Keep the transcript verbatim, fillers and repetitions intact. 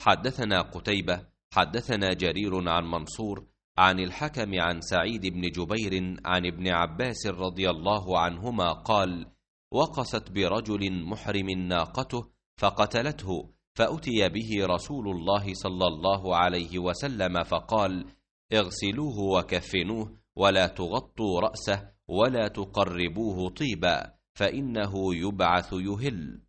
حدثنا قتيبة حدثنا جرير عن منصور عن الحكم عن سعيد بن جبير عن ابن عباس رضي الله عنهما قال: وقست برجل محرم ناقته فقتلته، فأتي به رسول الله صلى الله عليه وسلم فقال: اغسلوه وكفنوه ولا تغطوا رأسه ولا تقربوه طيبا، فإنه يبعث يهل.